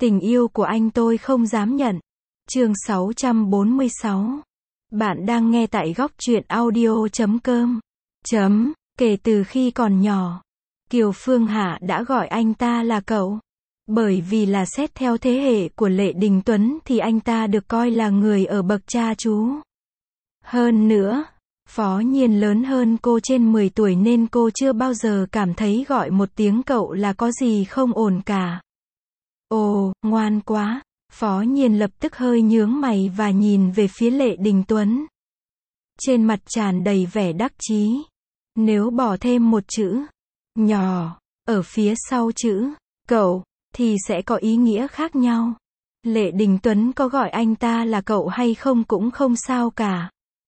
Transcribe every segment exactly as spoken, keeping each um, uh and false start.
Tình yêu của anh tôi không dám nhận. Chương sáu trăm bốn mươi sáu. Bạn đang nghe tại góc truyện audio chấm com. Chấm, kể từ khi còn nhỏ, Kiều Phương Hạ đã gọi anh ta là cậu. Bởi vì là xét theo thế hệ của Lệ Đình Tuấn thì anh ta được coi là người ở bậc cha chú. Hơn nữa, Phó Nhiên lớn hơn cô trên mười tuổi nên cô chưa bao giờ cảm thấy gọi một tiếng cậu là có gì không ổn cả. Ồ, ngoan quá. Phó Nhiên lập tức hơi nhướng mày và nhìn về phía Lệ Đình Tuấn. Trên mặt tràn đầy vẻ đắc chí. Nếu bỏ thêm một chữ nhỏ ở phía sau chữ cậu thì sẽ có ý nghĩa khác nhau. Lệ Đình Tuấn có gọi anh ta là cậu hay không cũng không sao cả.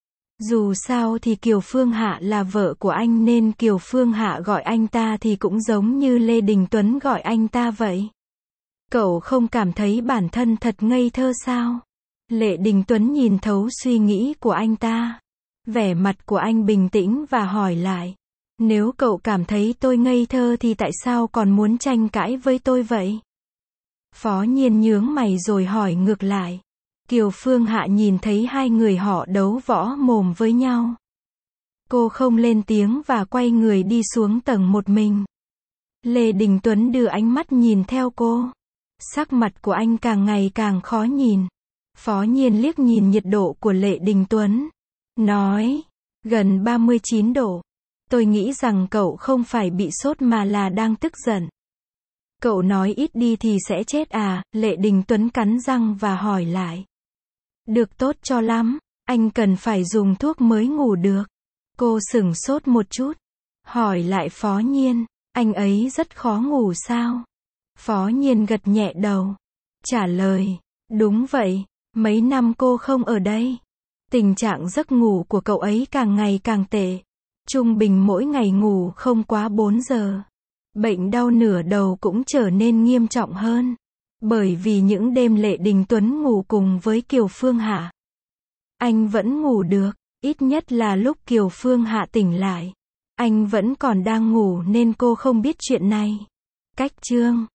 Dù sao thì Kiều Phương Hạ là vợ của anh nên Kiều Phương Hạ gọi anh ta thì cũng giống như Lê Đình Tuấn gọi anh ta vậy. Cậu không cảm thấy bản thân thật ngây thơ sao? Lệ Đình Tuấn nhìn thấu suy nghĩ của anh ta. Vẻ mặt của anh bình tĩnh và hỏi lại. Nếu cậu cảm thấy tôi ngây thơ thì tại sao còn muốn tranh cãi với tôi vậy? Phó Nhiên nhướng mày rồi hỏi ngược lại. Kiều Phương Hạ nhìn thấy hai người họ đấu võ mồm với nhau. Cô không lên tiếng và quay người đi xuống tầng một mình. Lê Đình Tuấn đưa ánh mắt nhìn theo cô. Sắc mặt của anh càng ngày càng khó nhìn. Phó Nhiên liếc nhìn nhiệt độ của Lệ Đình Tuấn. Nói, gần ba mươi chín độ. Tôi nghĩ rằng cậu không phải bị sốt mà là đang tức giận. Cậu nói ít đi thì sẽ chết à? Lệ Đình Tuấn cắn răng và hỏi lại. Được, tốt cho lắm. Anh cần phải dùng thuốc mới ngủ được. Cô sửng sốt một chút. Hỏi lại Phó Nhiên. Anh ấy rất khó ngủ sao? Phó Nhiên gật nhẹ đầu. Trả lời. Đúng vậy. Mấy năm cô không ở đây, tình trạng giấc ngủ của cậu ấy càng ngày càng tệ. Trung bình mỗi ngày ngủ không quá bốn giờ. Bệnh đau nửa đầu cũng trở nên nghiêm trọng hơn. Bởi vì những đêm Lệ Đình Tuấn ngủ cùng với Kiều Phương Hạ, anh vẫn ngủ được. Ít nhất là lúc Kiều Phương Hạ tỉnh lại, anh vẫn còn đang ngủ nên cô không biết chuyện này. Cách chương